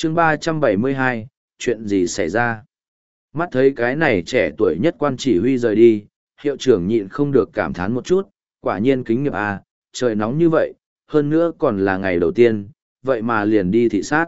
chương 372, chuyện gì xảy ra? Mắt thấy cái này trẻ tuổi nhất quan chỉ huy rời đi, hiệu trưởng nhịn không được cảm thán một chút, quả nhiên kính nghiệp à, trời nóng như vậy, hơn nữa còn là ngày đầu tiên, vậy mà liền đi thị sát.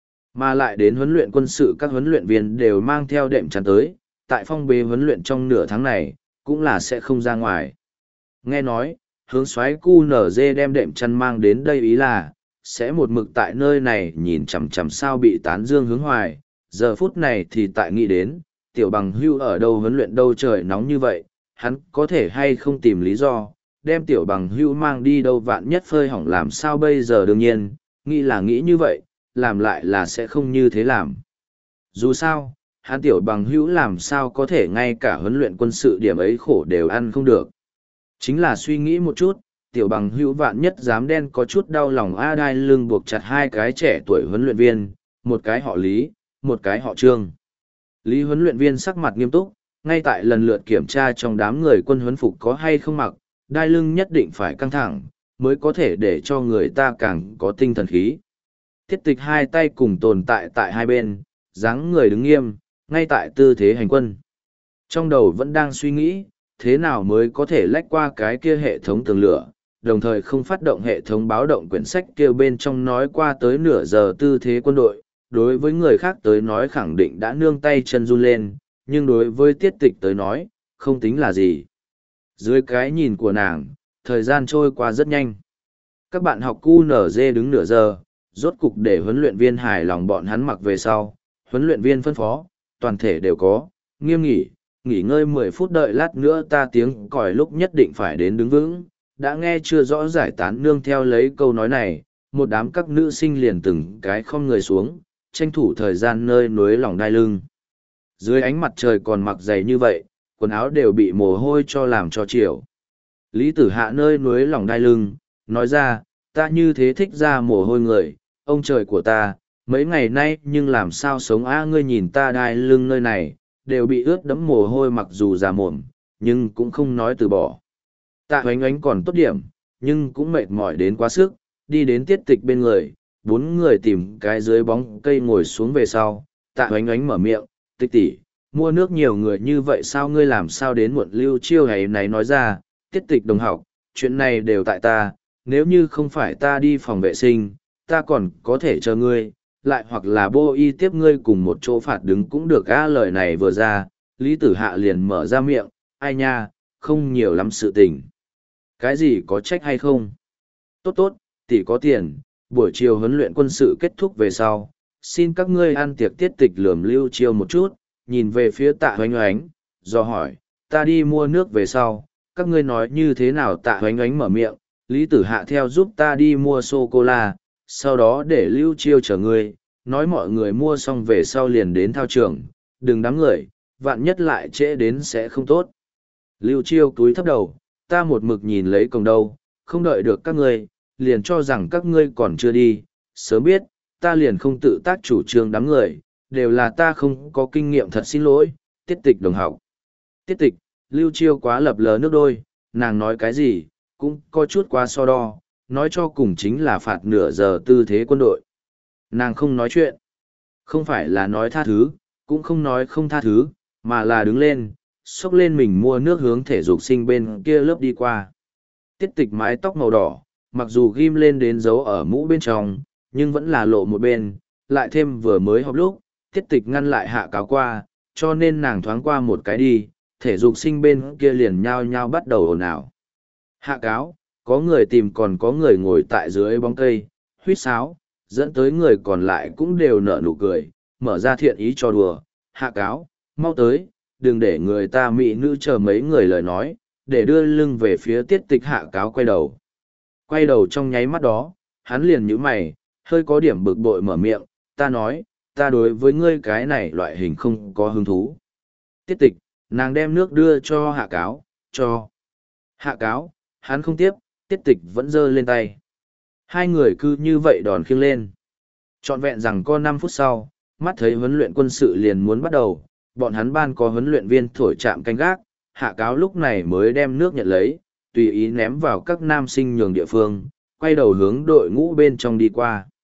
Mà lại đến huấn luyện quân sự các huấn luyện viên đều mang theo đệm chắn tới, tại phong bế huấn luyện trong nửa tháng này, cũng là sẽ không ra ngoài. Nghe nói, hướng soái QNZ đem đệm chăn mang đến đây ý là, sẽ một mực tại nơi này nhìn chằm chằm sao bị tán dương hướng hoài, giờ phút này thì tại nghĩ đến, tiểu bằng hưu ở đâu huấn luyện đâu trời nóng như vậy, hắn có thể hay không tìm lý do, đem tiểu bằng hưu mang đi đâu vạn nhất phơi hỏng làm sao bây giờ đương nhiên, nghĩ là nghĩ như vậy, làm lại là sẽ không như thế làm. Dù sao, hắn tiểu bằng hữu làm sao có thể ngay cả huấn luyện quân sự điểm ấy khổ đều ăn không được. Chính là suy nghĩ một chút, tiểu bằng hữu vạn nhất dám đen có chút đau lòng a đai lưng buộc chặt hai cái trẻ tuổi huấn luyện viên, một cái họ Lý, một cái họ Trương. Lý huấn luyện viên sắc mặt nghiêm túc, ngay tại lần lượt kiểm tra trong đám người quân huấn phục có hay không mặc, đai lưng nhất định phải căng thẳng, mới có thể để cho người ta càng có tinh thần khí. Tiết tịch hai tay cùng tồn tại tại hai bên, dáng người đứng nghiêm, ngay tại tư thế hành quân. Trong đầu vẫn đang suy nghĩ, thế nào mới có thể lách qua cái kia hệ thống tường lửa, đồng thời không phát động hệ thống báo động quyển sách kia bên trong nói qua tới nửa giờ tư thế quân đội. Đối với người khác tới nói khẳng định đã nương tay chân run lên, nhưng đối với tiết tịch tới nói, không tính là gì. Dưới cái nhìn của nàng, thời gian trôi qua rất nhanh. Các bạn học QNZ đứng nửa giờ, rốt cục để huấn luyện viên hài lòng bọn hắn mặc về sau, huấn luyện viên phân phó, toàn thể đều có, nghiêm nghỉ ngơi 10 phút đợi lát nữa ta tiếng còi lúc nhất định phải đến đứng vững, đã nghe chưa rõ giải tán nương theo lấy câu nói này, một đám các nữ sinh liền từng cái không người xuống, tranh thủ thời gian nơi núi lòng đai lưng. Dưới ánh mặt trời còn mặc dày như vậy, quần áo đều bị mồ hôi cho làm cho chiều. Lý Tử Hạ nơi núi lòng đai lưng, nói ra, ta như thế thích ra mồ hôi người, ông trời của ta, mấy ngày nay nhưng làm sao sống a ngươi nhìn ta đai lưng nơi này, đều bị ướt đẫm mồ hôi mặc dù già mồm, nhưng cũng không nói từ bỏ. Tạ Hoánh Ánh còn tốt điểm, nhưng cũng mệt mỏi đến quá sức, đi đến tiết tịch bên người, bốn người tìm cái dưới bóng cây ngồi xuống về sau. Tạ Hoánh Ánh mở miệng, tịch tỷ, mua nước nhiều người như vậy sao ngươi làm sao đến muộn Lưu Chiêu ngày này nói ra, tiết tịch đồng học, chuyện này đều tại ta, nếu như không phải ta đi phòng vệ sinh, ta còn có thể chờ ngươi, lại hoặc là bô y tiếp ngươi cùng một chỗ phạt đứng cũng được á. Lời này vừa ra, Lý Tử Hạ liền mở ra miệng, ai nha, không nhiều lắm sự tình. Cái gì có trách hay không? Tốt tốt, tỷ có tiền, buổi chiều huấn luyện quân sự kết thúc về sau, xin các ngươi ăn tiệc tiết tịch lườm Lưu Chiêu một chút, nhìn về phía Tạ Hoánh Ánh, do hỏi, ta đi mua nước về sau, các ngươi nói như thế nào? Tạ Hoánh Ánh mở miệng, Lý Tử Hạ theo giúp ta đi mua sô-cô-la, sau đó để Lưu Chiêu chở ngươi, nói mọi người mua xong về sau liền đến thao trường, đừng đám người, vạn nhất lại trễ đến sẽ không tốt. Lưu Chiêu cúi thấp đầu, ta một mực nhìn lấy cổng đâu, không đợi được các ngươi, liền cho rằng các ngươi còn chưa đi, sớm biết, ta liền không tự tác chủ trương đám người, đều là ta không có kinh nghiệm thật xin lỗi, tiết tịch đồng học. Tiết tịch, Lưu Chiêu quá lập lờ nước đôi, nàng nói cái gì, cũng có chút quá so đo, nói cho cùng chính là phạt nửa giờ tư thế quân đội. Nàng không nói chuyện, không phải là nói tha thứ, cũng không nói không tha thứ, mà là đứng lên, xốc lên mình mua nước hướng thể dục sinh bên kia lớp đi qua. Tiết tịch mái tóc màu đỏ, mặc dù ghim lên đến dấu ở mũ bên trong, nhưng vẫn là lộ một bên, lại thêm vừa mới họp lúc, tiết tịch ngăn lại hạ cáo qua, cho nên nàng thoáng qua một cái đi, thể dục sinh bên kia liền nhao nhao bắt đầu ồn ào. Hạ cáo, có người tìm còn có người ngồi tại dưới bóng cây, huýt sáo, dẫn tới người còn lại cũng đều nở nụ cười, mở ra thiện ý cho đùa. Hạ cáo, mau tới, đừng để người ta mỹ nữ chờ mấy người lời nói, để đưa lưng về phía tiết tịch. Hạ cáo quay đầu. Quay đầu trong nháy mắt đó, hắn liền nhíu mày, hơi có điểm bực bội mở miệng, ta nói, ta đối với ngươi cái này loại hình không có hứng thú. Tiết tịch, nàng đem nước đưa cho hạ cáo, cho. Hạ cáo, hắn không tiếp, tiết tịch vẫn giơ lên tay. Hai người cứ như vậy đòn khiêng lên. Trọn vẹn rằng có 5 phút sau, mắt thấy huấn luyện quân sự liền muốn bắt đầu, bọn hắn ban có huấn luyện viên thổi trạm canh gác, hạ cáo lúc này mới đem nước nhận lấy, tùy ý ném vào các nam sinh nhường địa phương, quay đầu hướng đội ngũ bên trong đi qua.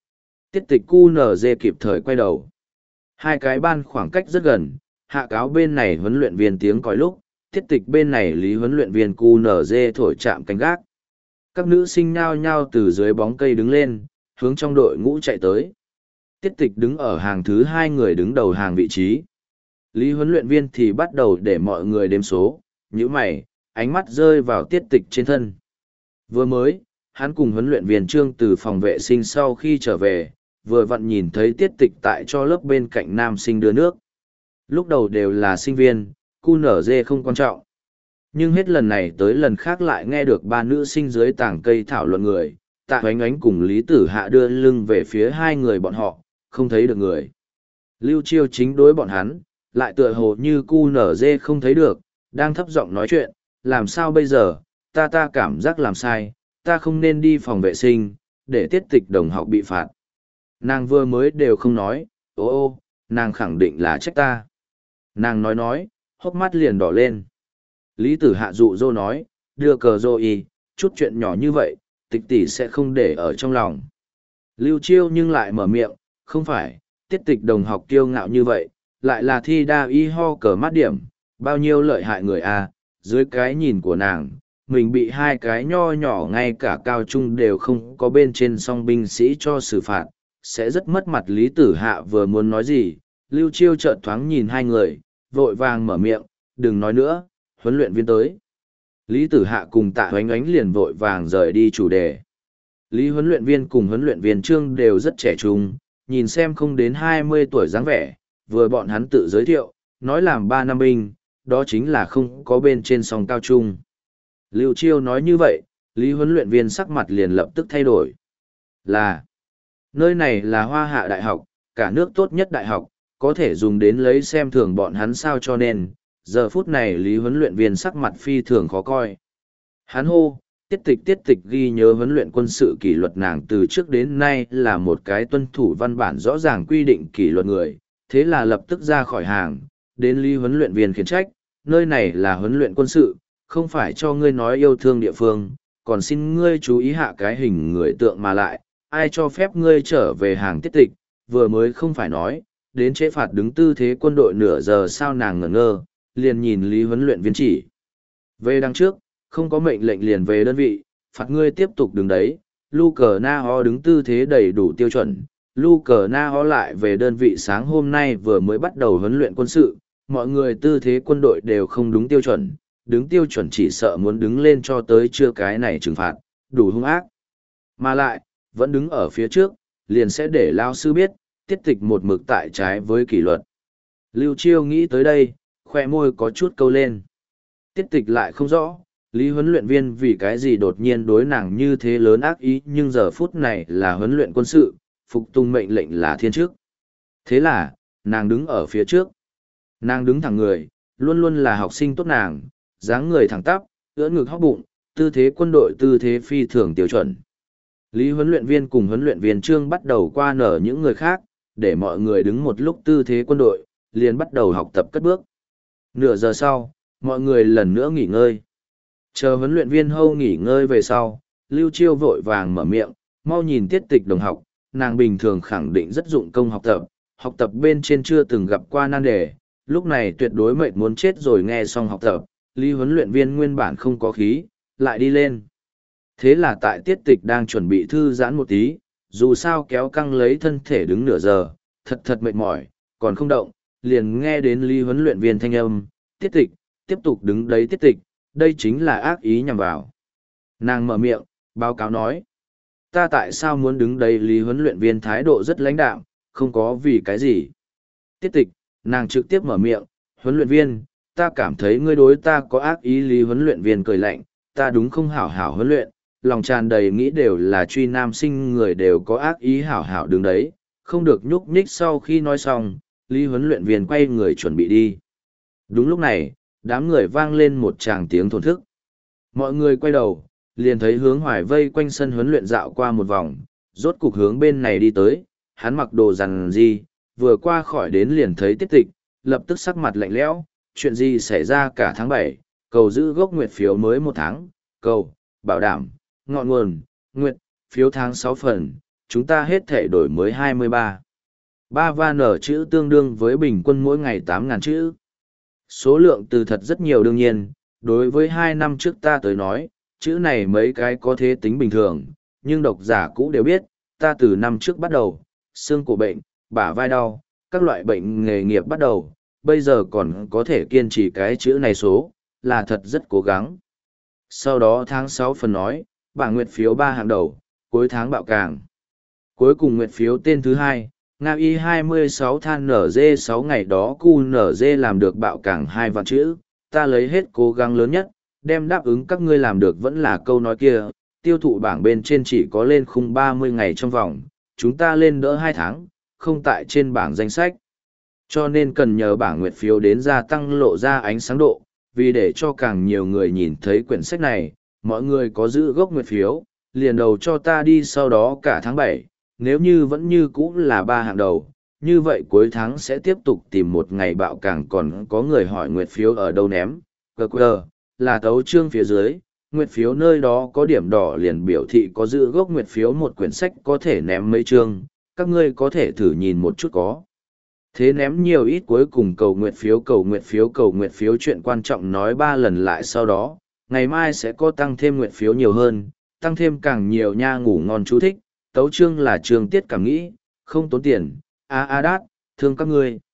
Tiết tịch QNZ kịp thời quay đầu. Hai cái ban khoảng cách rất gần, hạ cáo bên này huấn luyện viên tiếng còi lúc, tiết tịch bên này lý huấn luyện viên QNZ thổi chạm canh gác. Các nữ sinh nhao nhao từ dưới bóng cây đứng lên, hướng trong đội ngũ chạy tới. Tiết tịch đứng ở hàng thứ hai người đứng đầu hàng vị trí. Lý huấn luyện viên thì bắt đầu để mọi người đếm số, nhíu mày, ánh mắt rơi vào tiết tịch trên thân. Vừa mới, hắn cùng huấn luyện viên Trương từ phòng vệ sinh sau khi trở về, vừa vặn nhìn thấy tiết tịch tại cho lớp bên cạnh nam sinh đưa nước. Lúc đầu đều là sinh viên, QNZ không quan trọng. Nhưng hết lần này tới lần khác lại nghe được ba nữ sinh dưới tảng cây thảo luận người, Tạ Oánh Oánh cùng Lý Tử Hạ đưa lưng về phía hai người bọn họ, không thấy được người. Lưu Chiêu chính đối bọn hắn, lại tựa hồ như QNZ không thấy được, đang thấp giọng nói chuyện, làm sao bây giờ, ta cảm giác làm sai, ta không nên đi phòng vệ sinh, để tiết tịch đồng học bị phạt. Nàng vừa mới đều không nói, ô, nàng khẳng định là trách ta. Nàng nói, hốc mắt liền đỏ lên. Lý Tử Hạ dụ dỗ nói, đưa cờ rồi chút chuyện nhỏ như vậy, tịch tỷ sẽ không để ở trong lòng. Lưu Chiêu nhưng lại mở miệng, không phải, tiết tịch đồng học kiêu ngạo như vậy, lại là thi đa y ho cờ mát điểm, bao nhiêu lợi hại người a dưới cái nhìn của nàng, mình bị hai cái nho nhỏ ngay cả cao trung đều không có bên trên song binh sĩ cho xử phạt, sẽ rất mất mặt. Lý Tử Hạ vừa muốn nói gì, Lưu Chiêu chợt thoáng nhìn hai người, vội vàng mở miệng, đừng nói nữa, huấn luyện viên tới. Lý Tử Hạ cùng Tạ Oánh Oánh liền vội vàng rời đi chủ đề. Lý huấn luyện viên cùng huấn luyện viên Trương đều rất trẻ trung, nhìn xem không đến 20 tuổi dáng vẻ, vừa bọn hắn tự giới thiệu, nói làm 3 năm binh, đó chính là không có bên trên song cao trung. Lưu Chiêu nói như vậy, Lý huấn luyện viên sắc mặt liền lập tức thay đổi. Nơi này là Hoa Hạ Đại học, cả nước tốt nhất đại học, có thể dùng đến lấy xem thường bọn hắn sao, cho nên, giờ phút này Lý huấn luyện viên sắc mặt phi thường khó coi. Hắn hô, tiết tịch ghi nhớ huấn luyện quân sự kỷ luật, nàng từ trước đến nay là một cái tuân thủ văn bản rõ ràng quy định kỷ luật người, thế là lập tức ra khỏi hàng, đến Lý huấn luyện viên khiển trách, nơi này là huấn luyện quân sự, không phải cho ngươi nói yêu thương địa phương, còn xin ngươi chú ý hạ cái hình người tượng mà lại, ai cho phép ngươi trở về hàng tiết tịch, vừa mới không phải nói, đến chế phạt đứng tư thế quân đội nửa giờ sao. Nàng ngẩn ngơ, liền nhìn Lý huấn luyện viên chỉ. Về đằng trước, không có mệnh lệnh liền về đơn vị, phạt ngươi tiếp tục đứng đấy, Lu Cờ Na Ho đứng tư thế đầy đủ tiêu chuẩn. Lu Cờ Na Ho lại về đơn vị, sáng hôm nay vừa mới bắt đầu huấn luyện quân sự, mọi người tư thế quân đội đều không đúng tiêu chuẩn, đứng tiêu chuẩn chỉ sợ muốn đứng lên cho tới chưa cái này trừng phạt, đủ hung ác. Mà lại, vẫn đứng ở phía trước, liền sẽ để lao sư biết, tiết tịch một mực tại trái với kỷ luật. Lưu Chiêu nghĩ tới đây, khoe môi có chút câu lên. Tiết tịch lại không rõ, Lý huấn luyện viên vì cái gì đột nhiên đối nàng như thế lớn ác ý, nhưng giờ phút này là huấn luyện quân sự, phục tùng mệnh lệnh là thiên chức. Thế là, nàng đứng ở phía trước. Nàng đứng thẳng người, luôn luôn là học sinh tốt nàng, dáng người thẳng tắp, ưỡn ngực hóc bụng, tư thế quân đội, tư thế phi thường tiêu chuẩn. Lý huấn luyện viên cùng huấn luyện viên Trương bắt đầu qua nở những người khác, để mọi người đứng một lúc tư thế quân đội, liền bắt đầu học tập cất bước. Nửa giờ sau, mọi người lần nữa nghỉ ngơi. Chờ huấn luyện viên Hâu nghỉ ngơi về sau, Lưu Chiêu vội vàng mở miệng, mau nhìn tiết tịch đồng học, nàng bình thường khẳng định rất dụng công học tập bên trên chưa từng gặp qua nan đề, lúc này tuyệt đối mệt muốn chết rồi. Nghe xong học tập, Lý huấn luyện viên nguyên bản không có khí, lại đi lên. Thế là tại tiết tịch đang chuẩn bị thư giãn một tí, dù sao kéo căng lấy thân thể đứng nửa giờ, thật mệt mỏi, còn không động, liền nghe đến Lý huấn luyện viên thanh âm, tiết tịch, tiếp tục đứng đấy tiết tịch, đây chính là ác ý nhằm vào. Nàng mở miệng, báo cáo nói, ta tại sao muốn đứng đây? Lý huấn luyện viên thái độ rất lãnh đạm, không có vì cái gì. Tiết tịch, nàng trực tiếp mở miệng, huấn luyện viên, ta cảm thấy ngươi đối ta có ác ý. Lý huấn luyện viên cười lạnh, ta đúng không hảo hảo huấn luyện, lòng tràn đầy nghĩ đều là truy nam sinh người đều có ác ý, hảo hảo đứng đấy, không được nhúc nhích. Sau khi nói xong, Lý huấn luyện viên quay người chuẩn bị đi. Đúng lúc này, đám người vang lên một tràng tiếng thổn thức. Mọi người quay đầu, liền thấy Hướng Hoài vây quanh sân huấn luyện dạo qua một vòng, rốt cục hướng bên này đi tới, hắn mặc đồ rằn gì, vừa qua khỏi đến liền thấy tiết tịch, lập tức sắc mặt lạnh lẽo, chuyện gì xảy ra cả tháng 7, cầu giữ gốc nguyệt phiếu mới 1 tháng, cầu, bảo đảm, ngọn nguồn, nguyệt, phiếu tháng 6 phần, chúng ta hết thể đổi mới 23. 3 và nở chữ tương đương với bình quân mỗi ngày 8.000 chữ. Số lượng từ thật rất nhiều đương nhiên, đối với 2 năm trước ta tới nói, chữ này mấy cái có thế tính bình thường, nhưng độc giả cũ đều biết, ta từ năm trước bắt đầu, xương cổ bệnh, bả vai đau, các loại bệnh nghề nghiệp bắt đầu, bây giờ còn có thể kiên trì cái chữ này số, là thật rất cố gắng. Sau đó tháng 6 phần nói, bảng nguyệt phiếu 3 hạng đầu, cuối tháng bạo càng. Cuối cùng nguyệt phiếu tên thứ 2, Nga Y 26 than NG 6 ngày đó QNG làm được bạo càng 2 vạn chữ, ta lấy hết cố gắng lớn nhất, đem đáp ứng các ngươi làm được vẫn là câu nói kia, tiêu thụ bảng bên trên chỉ có lên khung 30 ngày trong vòng, chúng ta lên đỡ 2 tháng, không tại trên bảng danh sách. Cho nên cần nhờ bảng nguyệt phiếu đến gia tăng lộ ra ánh sáng độ, vì để cho càng nhiều người nhìn thấy quyển sách này, mọi người có giữ gốc nguyệt phiếu, liền đầu cho ta đi sau đó cả tháng 7, nếu như vẫn như cũ là 3 hạng đầu, như vậy cuối tháng sẽ tiếp tục tìm một ngày bạo càng còn có người hỏi nguyệt phiếu ở đâu ném, QQ, là tấu chương phía dưới, nguyệt phiếu nơi đó có điểm đỏ liền biểu thị có giữ gốc nguyệt phiếu một quyển sách có thể ném mấy chương, các ngươi có thể thử nhìn một chút có. Thế ném nhiều ít cuối cùng cầu nguyệt phiếu cầu nguyệt phiếu cầu nguyệt phiếu chuyện quan trọng nói 3 lần lại sau đó, ngày mai sẽ có tăng thêm nguyệt phiếu nhiều hơn, tăng thêm càng nhiều nha ngủ ngon chú thích, tấu chương là chương tiết cảm nghĩ, không tốn tiền, đát, thương các ngươi.